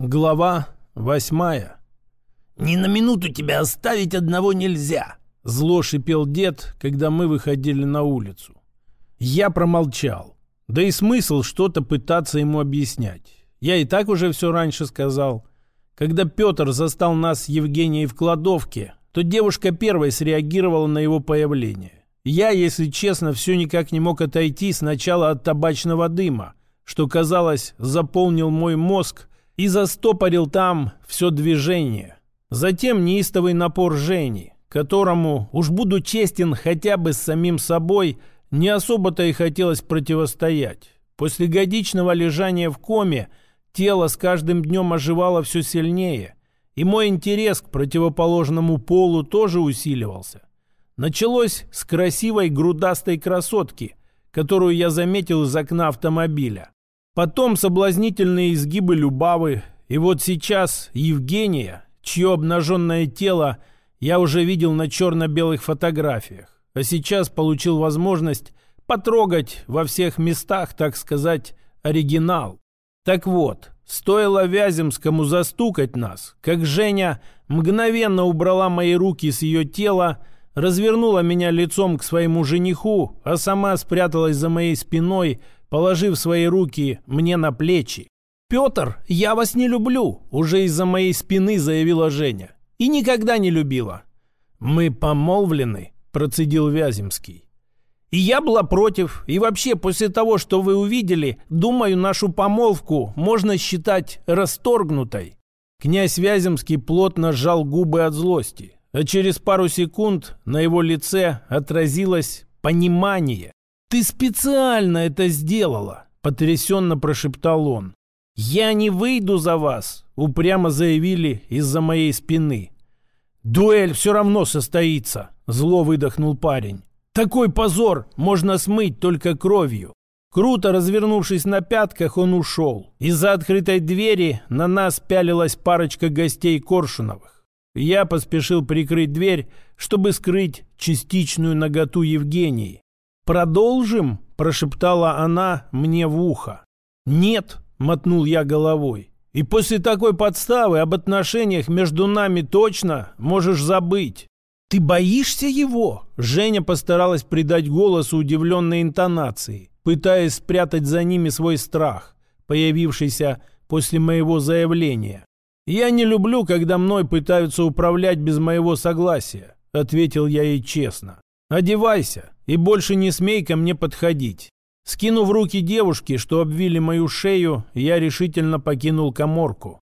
Глава 8. «Ни на минуту тебя оставить одного нельзя!» Зло шипел дед, когда мы выходили на улицу. Я промолчал. Да и смысл что-то пытаться ему объяснять. Я и так уже все раньше сказал. Когда Петр застал нас с Евгенией в кладовке, то девушка первой среагировала на его появление. Я, если честно, все никак не мог отойти сначала от табачного дыма, что, казалось, заполнил мой мозг и застопорил там все движение. Затем неистовый напор Жени, которому, уж буду честен хотя бы с самим собой, не особо-то и хотелось противостоять. После годичного лежания в коме тело с каждым днем оживало все сильнее, и мой интерес к противоположному полу тоже усиливался. Началось с красивой грудастой красотки, которую я заметил из окна автомобиля. Потом соблазнительные изгибы Любавы, и вот сейчас Евгения, чье обнаженное тело я уже видел на черно-белых фотографиях, а сейчас получил возможность потрогать во всех местах, так сказать, оригинал. Так вот, стоило Вяземскому застукать нас, как Женя мгновенно убрала мои руки с ее тела, развернула меня лицом к своему жениху, а сама спряталась за моей спиной, положив свои руки мне на плечи. «Петр, я вас не люблю», — уже из-за моей спины заявила Женя. «И никогда не любила». «Мы помолвлены», — процедил Вяземский. «И я была против. И вообще, после того, что вы увидели, думаю, нашу помолвку можно считать расторгнутой». Князь Вяземский плотно сжал губы от злости, а через пару секунд на его лице отразилось понимание. «Ты специально это сделала», — потрясенно прошептал он. «Я не выйду за вас», — упрямо заявили из-за моей спины. «Дуэль все равно состоится», — зло выдохнул парень. «Такой позор можно смыть только кровью». Круто развернувшись на пятках, он ушел. Из-за открытой двери на нас пялилась парочка гостей Коршуновых. Я поспешил прикрыть дверь, чтобы скрыть частичную наготу Евгении. «Продолжим?» – прошептала она мне в ухо. «Нет», – мотнул я головой. «И после такой подставы об отношениях между нами точно можешь забыть». «Ты боишься его?» Женя постаралась придать голосу удивленной интонации, пытаясь спрятать за ними свой страх, появившийся после моего заявления. «Я не люблю, когда мной пытаются управлять без моего согласия», — ответил я ей честно. «Одевайся и больше не смей ко мне подходить». Скинув руки девушки, что обвили мою шею, я решительно покинул каморку.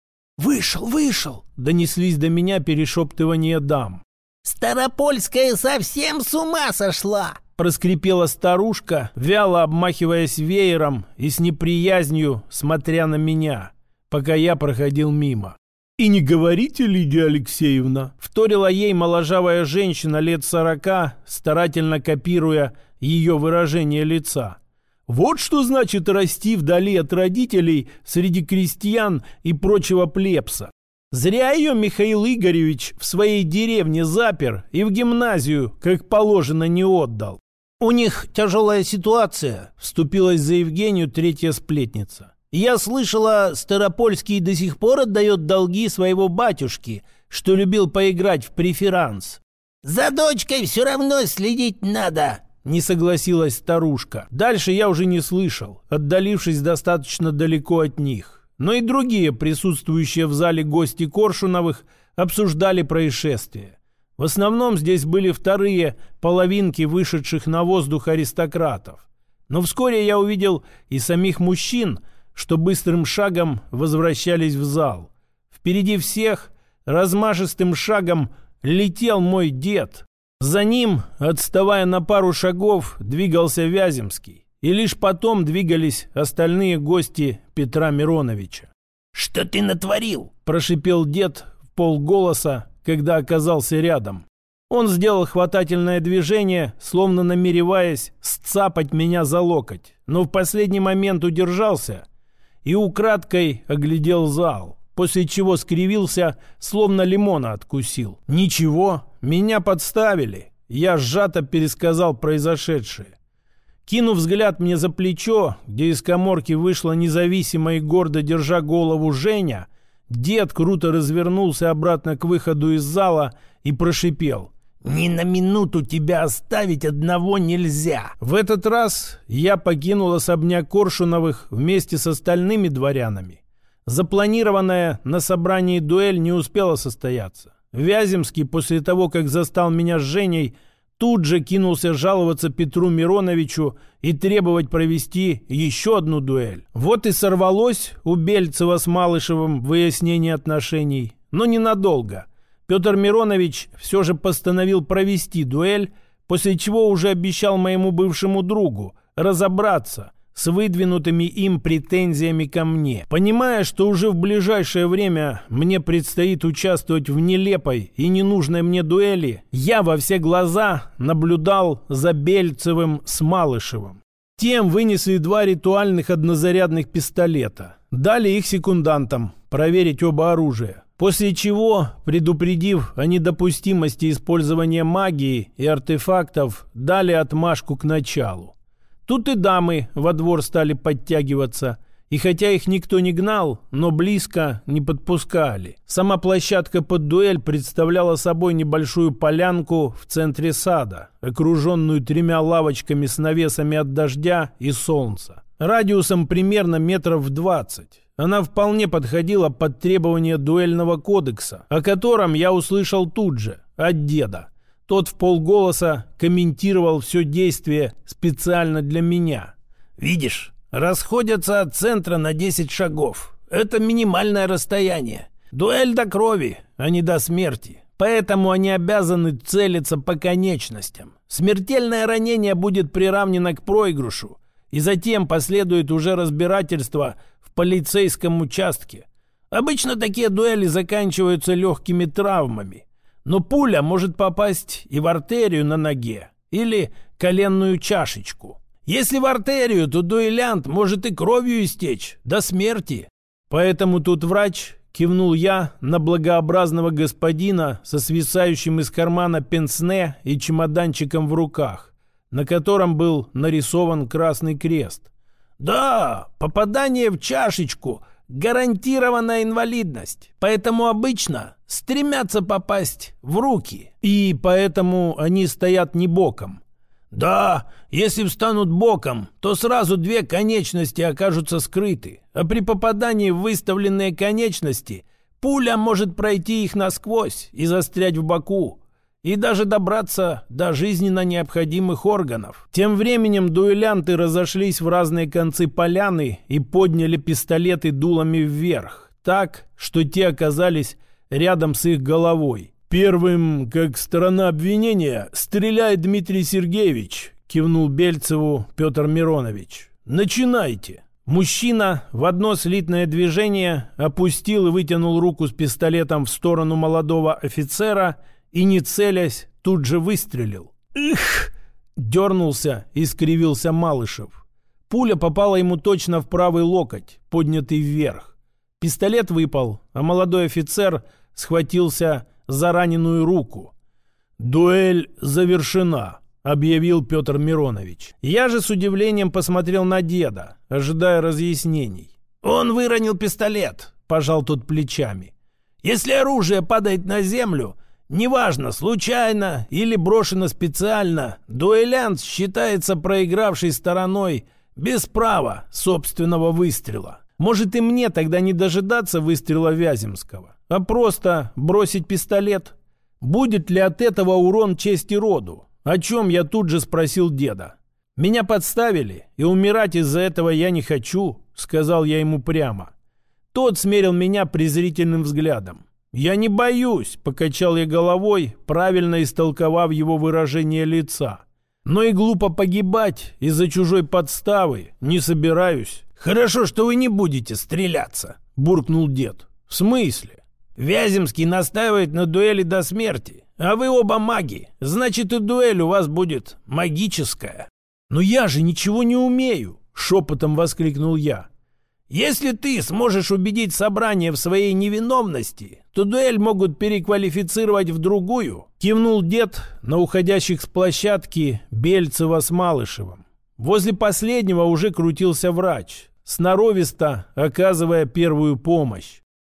«Вышел!» — донеслись до меня перешептывания дам. «Старопольская совсем с ума сошла!» — проскрипела старушка, вяло обмахиваясь веером и с неприязнью смотря на меня, пока я проходил мимо. «И не говорите, Лидия Алексеевна!» — вторила ей моложавая женщина лет 40, старательно копируя ее выражение лица. «Вот что значит расти вдали от родителей среди крестьян и прочего плебса. Зря ее Михаил Игоревич в своей деревне запер и в гимназию, как положено, не отдал». «У них тяжелая ситуация», — вступилась за Евгению третья сплетница. «Я слышала, Старопольский до сих пор отдает долги своего батюшки, что любил поиграть в преферанс». «За дочкой все равно следить надо», — не согласилась старушка. Дальше я уже не слышал, отдалившись достаточно далеко от них. Но и другие присутствующие в зале гости Коршуновых обсуждали происшествие. В основном здесь были вторые половинки вышедших на воздух аристократов. Но вскоре я увидел и самих мужчин, что быстрым шагом возвращались в зал. Впереди всех размашистым шагом летел мой дед. За ним, отставая на пару шагов, двигался Вяземский. И лишь потом двигались остальные гости Петра Мироновича. «Что ты натворил?» – прошипел дед в полголоса, когда оказался рядом. Он сделал хватательное движение, словно намереваясь сцапать меня за локоть, но в последний момент удержался и украдкой оглядел зал, после чего скривился, словно лимона откусил. «Ничего, меня подставили», – я сжато пересказал произошедшее. Кинув взгляд мне за плечо, где из каморки вышла независимо и гордо держа голову Женя, Дед круто развернулся обратно к выходу из зала и прошипел: «Ни на минуту тебя оставить одного нельзя!» В этот раз я покинул особняк Коршуновых вместе с остальными дворянами. Запланированная на собрании дуэль не успела состояться. Вяземский, после того, как застал меня с Женей, тут же кинулся жаловаться Петру Мироновичу и требовать провести еще одну дуэль. Вот и сорвалось у Бельцева с Малышевым выяснение отношений, но ненадолго. Петр Миронович все же постановил провести дуэль, после чего уже обещал моему бывшему другу разобраться с выдвинутыми им претензиями ко мне. Понимая, что уже в ближайшее время мне предстоит участвовать в нелепой и ненужной мне дуэли, я во все глаза наблюдал за Бельцевым с Малышевым. Тем вынесли 2 ритуальных однозарядных пистолета. Дали их секундантам проверить оба оружия. После чего, предупредив о недопустимости использования магии и артефактов, дали отмашку к началу. Тут и дамы во двор стали подтягиваться, и хотя их никто не гнал, но близко не подпускали. Сама площадка под дуэль представляла собой небольшую полянку в центре сада, окруженную 3 лавочками с навесами от дождя и солнца, радиусом примерно метров 20. Она вполне подходила под требования дуэльного кодекса, о котором я услышал тут же, от деда. Тот вполголоса комментировал все действие специально для меня. «Видишь, расходятся от центра на 10 шагов. Это минимальное расстояние. Дуэль до крови, а не до смерти. Поэтому они обязаны целиться по конечностям. Смертельное ранение будет приравнено к проигрышу, и затем последует уже разбирательство в полицейском участке. Обычно такие дуэли заканчиваются легкими травмами. Но пуля может попасть и в артерию на ноге или коленную чашечку. Если в артерию, то дуэлянт может и кровью истечь до смерти. Поэтому тут врач, кивнул я на благообразного господина со свисающим из кармана пенсне и чемоданчиком в руках, на котором был нарисован красный крест. Да, попадание в чашечку – гарантированная инвалидность, поэтому обычно стремятся попасть в руки. И поэтому они стоят не боком. Да, если встанут боком, то сразу 2 конечности окажутся скрыты, а при попадании в выставленные конечности пуля может пройти их насквозь и застрять в боку, и даже добраться до жизненно необходимых органов. Тем временем дуэлянты разошлись в разные концы поляны и подняли пистолеты дулами вверх, так, что те оказались рядом с их головой. «Первым, как сторона обвинения, стреляет Дмитрий Сергеевич», кивнул Бельцеву Петр Миронович. «Начинайте». Мужчина в одно слитное движение опустил и вытянул руку с пистолетом в сторону молодого офицера и, не целясь, тут же выстрелил. «Эх!» — дернулся и скривился Малышев. Пуля попала ему точно в правый локоть, поднятый вверх. Пистолет выпал, а молодой офицер схватился за раненую руку. «Дуэль завершена», — объявил Петр Миронович. Я же с удивлением посмотрел на деда, ожидая разъяснений. «Он выронил пистолет», — пожал тот плечами. «Если оружие падает на землю, неважно, случайно или брошено специально, дуэлянт считается проигравшей стороной без права собственного выстрела». Может, и мне тогда не дожидаться выстрела Вяземского, а просто бросить пистолет? Будет ли от этого урон чести роду? О чем я тут же спросил деда. «Меня подставили, и умирать из-за этого я не хочу», — сказал я ему прямо. Тот смерил меня презрительным взглядом. «Я не боюсь», — покачал я головой, правильно истолковав его выражение лица. «Но и глупо погибать из-за чужой подставы не собираюсь». «Хорошо, что вы не будете стреляться», — буркнул дед. «В смысле?» «Вяземский настаивает на дуэли до смерти, а вы оба маги, значит и дуэль у вас будет магическая». «Но я же ничего не умею», — шепотом воскликнул я. «Если ты сможешь убедить собрание в своей невиновности, то дуэль могут переквалифицировать в другую», — кивнул дед на уходящих с площадки Бельцева с Малышевым. Возле последнего уже крутился врач, сноровисто оказывая первую помощь.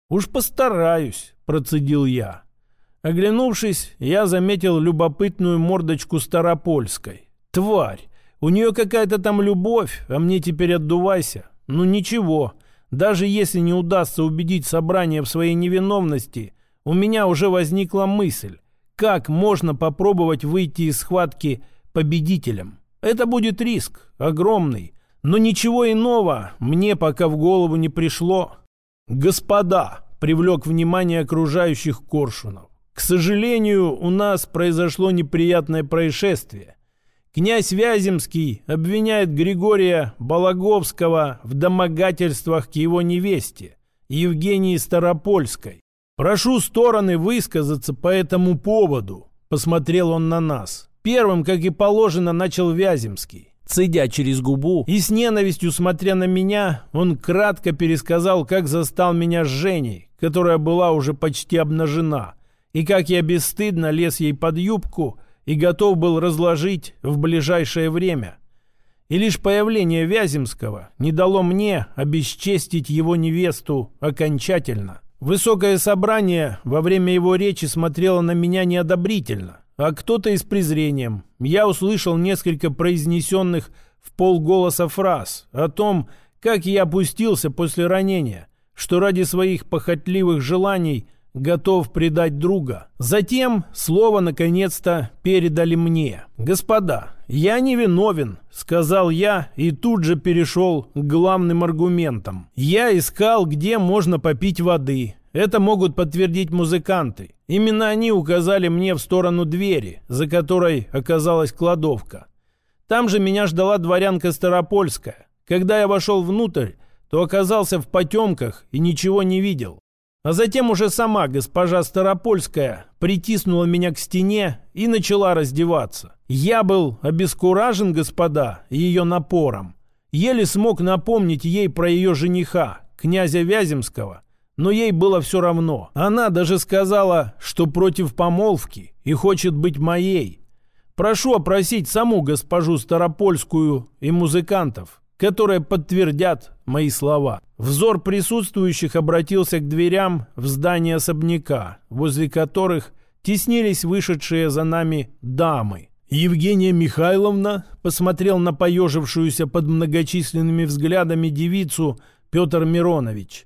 «Уж постараюсь», — процедил я. Оглянувшись, я заметил любопытную мордочку Старопольской. Тварь! У нее какая-то там любовь, а мне теперь отдувайся. Ну ничего, даже если не удастся убедить собрание в своей невиновности, у меня уже возникла мысль, как можно попробовать выйти из схватки победителем. Это будет риск, огромный, но ничего иного мне пока в голову не пришло. «Господа!» — привлек внимание окружающих Коршунов. «К сожалению, у нас произошло неприятное происшествие. Князь Вяземский обвиняет Григория Балаговского в домогательствах к его невесте, Евгении Старопольской. Прошу стороны высказаться по этому поводу», — посмотрел он на нас. Первым, как и положено, начал Вяземский. Цедя через губу и с ненавистью смотря на меня, он кратко пересказал, как застал меня с Женей, которая была уже почти обнажена, и как я бесстыдно лез ей под юбку и готов был разложить в ближайшее время. И лишь появление Вяземского не дало мне обесчестить его невесту окончательно. Высокое собрание во время его речи смотрело на меня неодобрительно, а кто-то и с презрением. Я услышал несколько произнесенных в полголоса фраз о том, как я опустился после ранения, что ради своих похотливых желаний готов предать друга. Затем слово наконец-то передали мне. «Господа, я не виновен», — сказал я и тут же перешел к главным аргументам. «Я искал, где можно попить воды». Это могут подтвердить музыканты. Именно они указали мне в сторону двери, за которой оказалась кладовка. Там же меня ждала дворянка Старопольская. Когда я вошел внутрь, то оказался в потемках и ничего не видел. А затем уже сама госпожа Старопольская притиснула меня к стене и начала раздеваться. Я был обескуражен, господа, ее напором. Еле смог напомнить ей про ее жениха, князя Вяземского, но ей было все равно. Она даже сказала, что против помолвки и хочет быть моей. Прошу опросить саму госпожу Старопольскую и музыкантов, которые подтвердят мои слова. Взор присутствующих обратился к дверям в здание особняка, возле которых теснились вышедшие за нами дамы. Евгения Михайловна посмотрел на поежившуюся под многочисленными взглядами девицу Петр Миронович.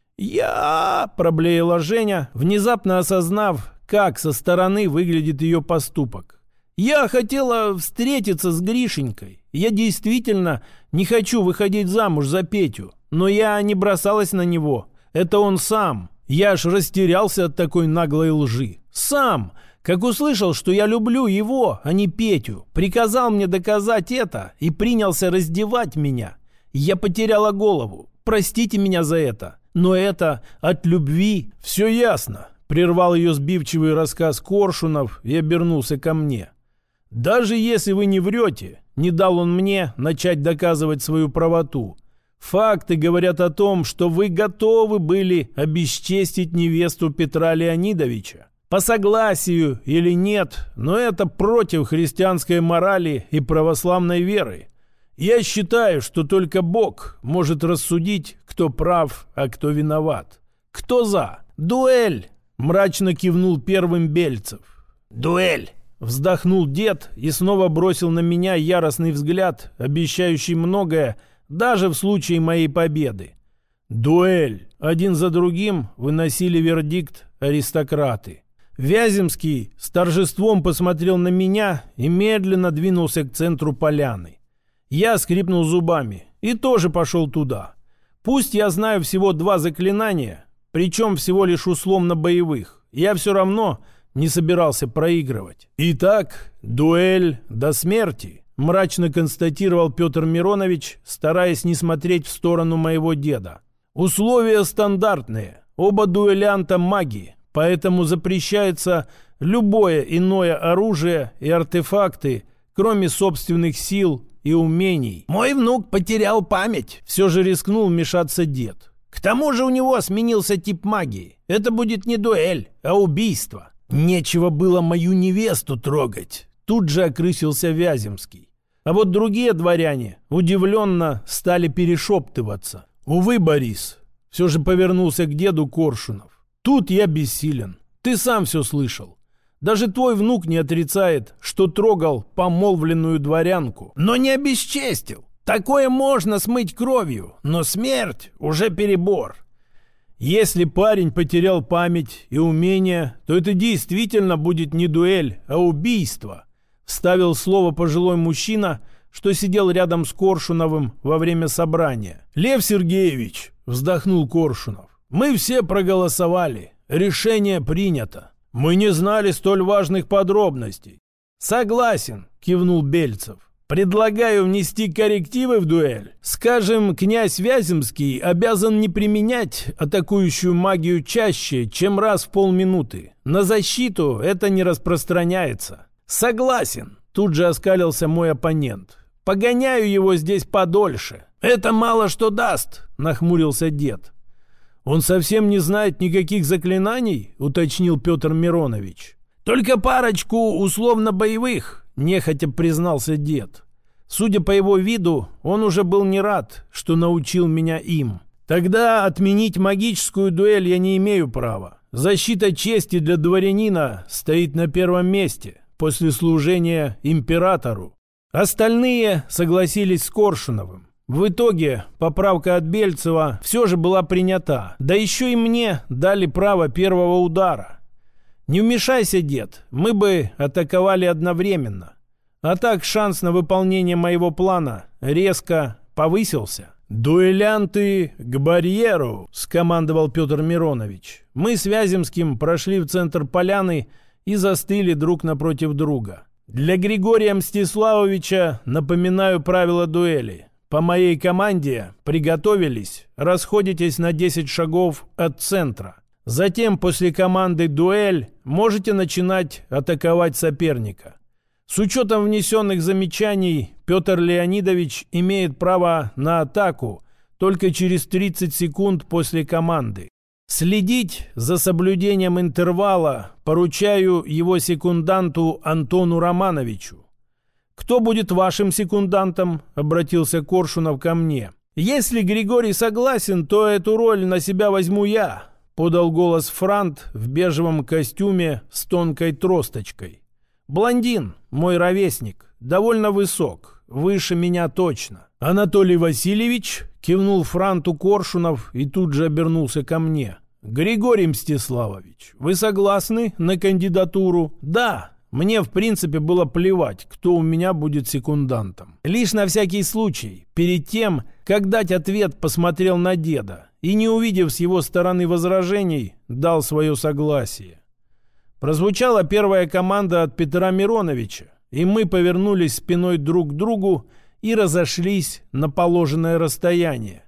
«Я...» — проблеяла Женя, внезапно осознав, как со стороны выглядит ее поступок. «Я хотела встретиться с Гришенькой. Я действительно не хочу выходить замуж за Петю, но я не бросалась на него. Это он сам. Я аж растерялся от такой наглой лжи. Сам, как услышал, что я люблю его, а не Петю, приказал мне доказать это и принялся раздевать меня. Я потеряла голову. Простите меня за это. Но это от любви». «Все ясно», — прервал ее сбивчивый рассказ Коршунов и обернулся ко мне. «Даже если вы не врете», — не дал он мне начать доказывать свою правоту, «факты говорят о том, что вы готовы были обесчестить невесту Петра Леонидовича. По согласию или нет, но это против христианской морали и православной веры. Я считаю, что только Бог может рассудить, кто прав, а кто виноват. Кто за? Дуэль!» — мрачно кивнул первым Бельцев. «Дуэль!» — вздохнул дед и снова бросил на меня яростный взгляд, обещающий многое, даже в случае моей победы. «Дуэль!» — один за другим выносили вердикт аристократы. Вяземский с торжеством посмотрел на меня и медленно двинулся к центру поляны. Я скрипнул зубами и тоже пошел туда. Пусть я знаю всего 2 заклинания, причем всего лишь условно боевых, я все равно не собирался проигрывать. «Итак, дуэль до смерти», — мрачно констатировал Петр Миронович, стараясь не смотреть в сторону моего деда. «Условия стандартные, оба дуэлянта маги, поэтому запрещается любое иное оружие и артефакты, кроме собственных сил и умений». «Мой внук потерял память», — все же рискнул вмешаться дед. «К тому же у него сменился тип магии. Это будет не дуэль, а убийство». «Нечего было мою невесту трогать», — тут же окрысился Вяземский. А вот другие дворяне удивленно стали перешептываться. «Увы, Борис, Все же повернулся к деду Коршунов. Тут я бессилен. Ты сам все слышал. Даже твой внук не отрицает, что трогал помолвленную дворянку. Но не обесчестил. Такое можно смыть кровью, но смерть уже перебор. Если парень потерял память и умения, то это действительно будет не дуэль, а убийство. Вставил слово пожилой мужчина, что сидел рядом с Коршуновым во время собрания. «Лев Сергеевич», — вздохнул Коршунов, — «мы все проголосовали. Решение принято. Мы не знали столь важных подробностей». «Согласен», — кивнул Бельцев. «Предлагаю внести коррективы в дуэль. Скажем, князь Вяземский обязан не применять атакующую магию чаще, чем раз в полминуты. На защиту это не распространяется». «Согласен», — тут же оскалился мой оппонент. «Погоняю его здесь подольше». «Это мало что даст», — нахмурился дед. «Он совсем не знает никаких заклинаний?» — уточнил Петр Миронович. «Только парочку условно-боевых», — нехотя признался дед. Судя по его виду, он уже был не рад, что научил меня им. «Тогда отменить магическую дуэль я не имею права. Защита чести для дворянина стоит на первом месте после служения императору». Остальные согласились с Коршуновым. В итоге поправка от Бельцева все же была принята. Да еще и мне дали право первого удара. Не вмешайся, дед, мы бы атаковали одновременно. А так шанс на выполнение моего плана резко повысился. «Дуэлянты к барьеру!» — скомандовал Петр Миронович. Мы с Вяземским прошли в центр поляны и застыли друг напротив друга. Для Григория Мстиславовича напоминаю правила дуэли. По моей команде приготовились, расходитесь на 10 шагов от центра. Затем после команды «Дуэль» можете начинать атаковать соперника. С учетом внесенных замечаний, Петр Леонидович имеет право на атаку только через 30 секунд после команды. Следить за соблюдением интервала поручаю его секунданту Антону Романовичу. «Кто будет вашим секундантом?» — обратился Коршунов ко мне. «Если Григорий согласен, то эту роль на себя возьму я», — подал голос Франт в бежевом костюме с тонкой тросточкой. «Блондин, мой ровесник, довольно высок, выше меня точно». «Анатолий Васильевич?» — кивнул Франту Коршунов и тут же обернулся ко мне. «Григорий Мстиславович, вы согласны на кандидатуру?» «Да». Мне, в принципе, было плевать, кто у меня будет секундантом. Лишь на всякий случай, перед тем, как дать ответ, посмотрел на деда и, не увидев с его стороны возражений, дал свое согласие. Прозвучала первая команда от Петра Мироновича, и мы повернулись спиной друг к другу и разошлись на положенное расстояние.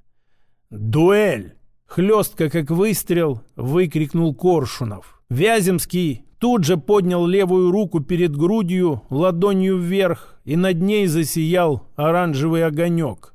«Дуэль!» — хлестко, как выстрел, выкрикнул Коршунов. Вяземский тут же поднял левую руку перед грудью, ладонью вверх, и над ней засиял оранжевый огонек.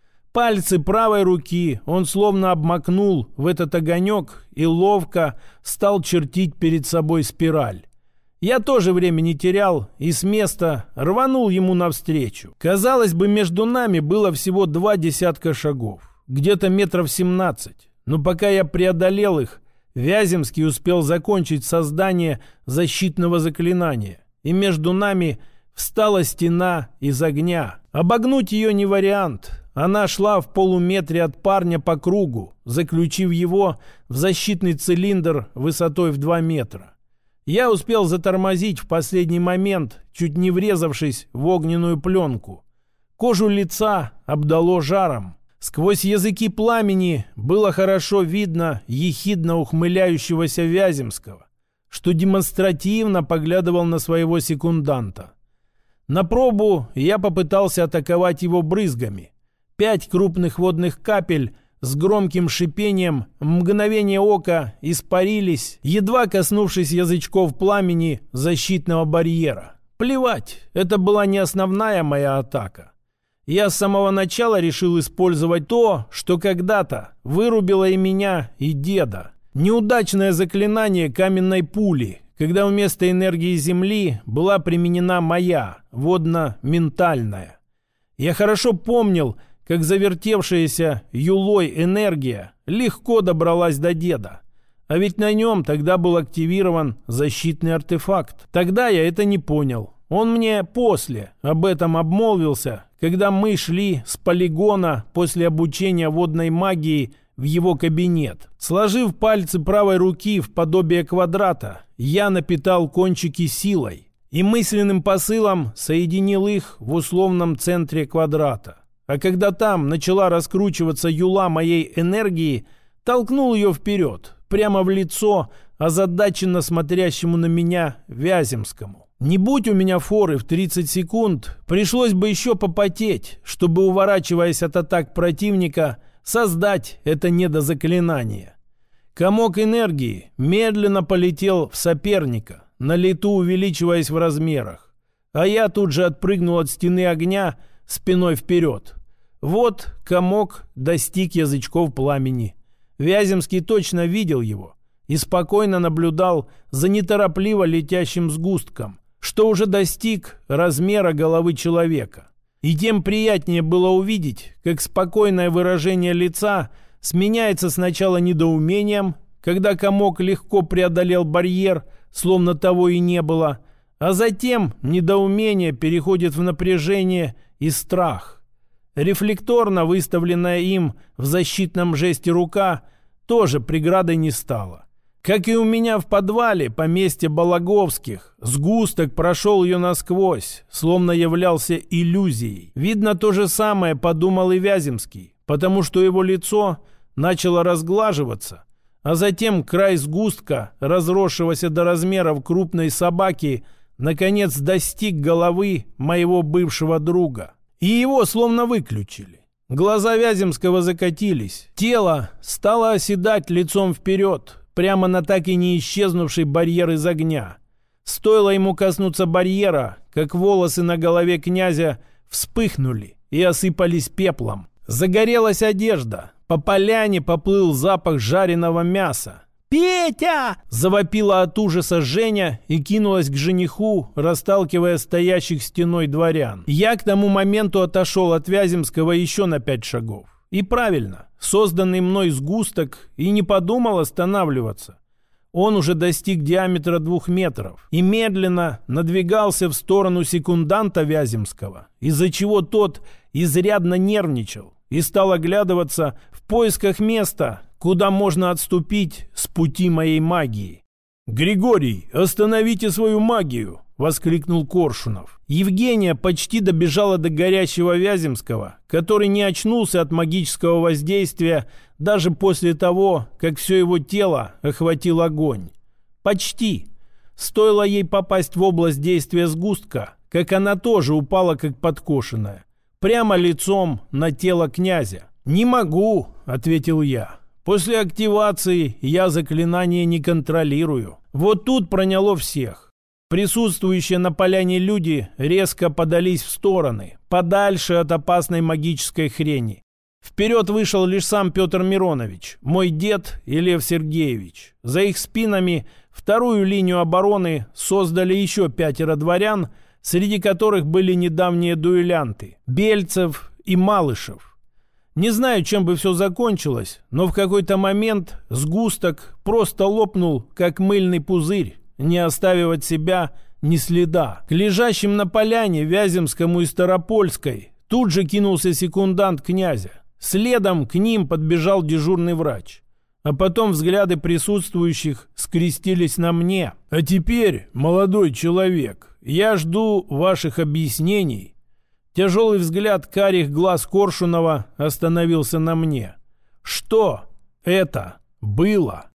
Пальцы правой руки он словно обмакнул в этот огонек и ловко стал чертить перед собой спираль. Я тоже время не терял и с места рванул ему навстречу. Казалось бы, между нами было всего 20 шагов, где-то метров 17, но пока я преодолел их, Вяземский успел закончить создание защитного заклинания, и между нами встала стена из огня. Обогнуть ее не вариант. Она шла в полуметре от парня по кругу, заключив его в защитный цилиндр высотой в 2 метра. Я успел затормозить в последний момент, чуть не врезавшись в огненную пленку. Кожу лица обдало жаром. Сквозь языки пламени было хорошо видно ехидно ухмыляющегося Вяземского, что демонстративно поглядывал на своего секунданта. На пробу я попытался атаковать его брызгами. 5 крупных водных капель с громким шипением в мгновение ока испарились, едва коснувшись язычков пламени защитного барьера. Плевать, это была не основная моя атака. Я с самого начала решил использовать то, что когда-то вырубило и меня, и деда. Неудачное заклинание каменной пули, когда вместо энергии Земли была применена моя, водно-ментальная. Я хорошо помнил, как завертевшаяся юлой энергия легко добралась до деда. А ведь на нем тогда был активирован защитный артефакт. Тогда я это не понял. Он мне после об этом обмолвился, когда мы шли с полигона после обучения водной магии в его кабинет. Сложив пальцы правой руки в подобие квадрата, я напитал кончики силой и мысленным посылом соединил их в условном центре квадрата. А когда там начала раскручиваться юла моей энергии, толкнул ее вперед, прямо в лицо озадаченно смотрящему на меня Вяземскому. Не будь у меня форы в 30 секунд, пришлось бы еще попотеть, чтобы, уворачиваясь от атак противника, создать это недозаклинание. Комок энергии медленно полетел в соперника, на лету увеличиваясь в размерах. А я тут же отпрыгнул от стены огня спиной вперед. Вот комок достиг язычков пламени. Вяземский точно видел его и спокойно наблюдал за неторопливо летящим сгустком, что уже достиг размера головы человека. И тем приятнее было увидеть, как спокойное выражение лица сменяется сначала недоумением, когда комок легко преодолел барьер, словно того и не было, а затем недоумение переходит в напряжение и страх. Рефлекторно выставленная им в защитном жесте рука тоже преградой не стала. Как и у меня в подвале поместья Балаговских, сгусток прошел ее насквозь, словно являлся иллюзией. Видно, то же самое подумал и Вяземский, потому что его лицо начало разглаживаться, а затем край сгустка, разросшегося до размеров крупной собаки, наконец достиг головы моего бывшего друга. И его словно выключили. Глаза Вяземского закатились, тело стало оседать лицом вперед, прямо на так и не исчезнувший барьер из огня. Стоило ему коснуться барьера, как волосы на голове князя вспыхнули и осыпались пеплом. Загорелась одежда, по поляне поплыл запах жареного мяса. «Петя!» – завопила от ужаса Женя и кинулась к жениху, расталкивая стоящих стеной дворян. Я к тому моменту отошел от Вяземского еще на 5 шагов. И правильно, созданный мной сгусток и не подумал останавливаться. Он уже достиг диаметра 2 метров и медленно надвигался в сторону секунданта Вяземского, из-за чего тот изрядно нервничал и стал оглядываться в поисках места, куда можно отступить с пути моей магии. «Григорий, остановите свою магию!» — воскликнул Коршунов. Евгения почти добежала до горящего Вяземского, который не очнулся от магического воздействия даже после того, как все его тело охватил огонь. Почти. Стоило ей попасть в область действия сгустка, как она тоже упала как подкошенная, прямо лицом на тело князя. «Не могу», — ответил я. «После активации я заклинание не контролирую». Вот тут проняло всех. Присутствующие на поляне люди резко подались в стороны, подальше от опасной магической хрени. Вперед вышел лишь сам Петр Миронович, мой дед и Лев Сергеевич. За их спинами вторую линию обороны создали еще 5 дворян, среди которых были недавние дуэлянты – Бельцев и Малышев. Не знаю, чем бы все закончилось, но в какой-то момент сгусток просто лопнул, как мыльный пузырь, не оставив от себя ни следа. К лежащим на поляне Вяземскому и Старопольской тут же кинулся секундант князя. Следом к ним подбежал дежурный врач. А потом взгляды присутствующих скрестились на мне. «А теперь, молодой человек, я жду ваших объяснений». Тяжелый взгляд карих глаз Коршунова остановился на мне. «Что это было?»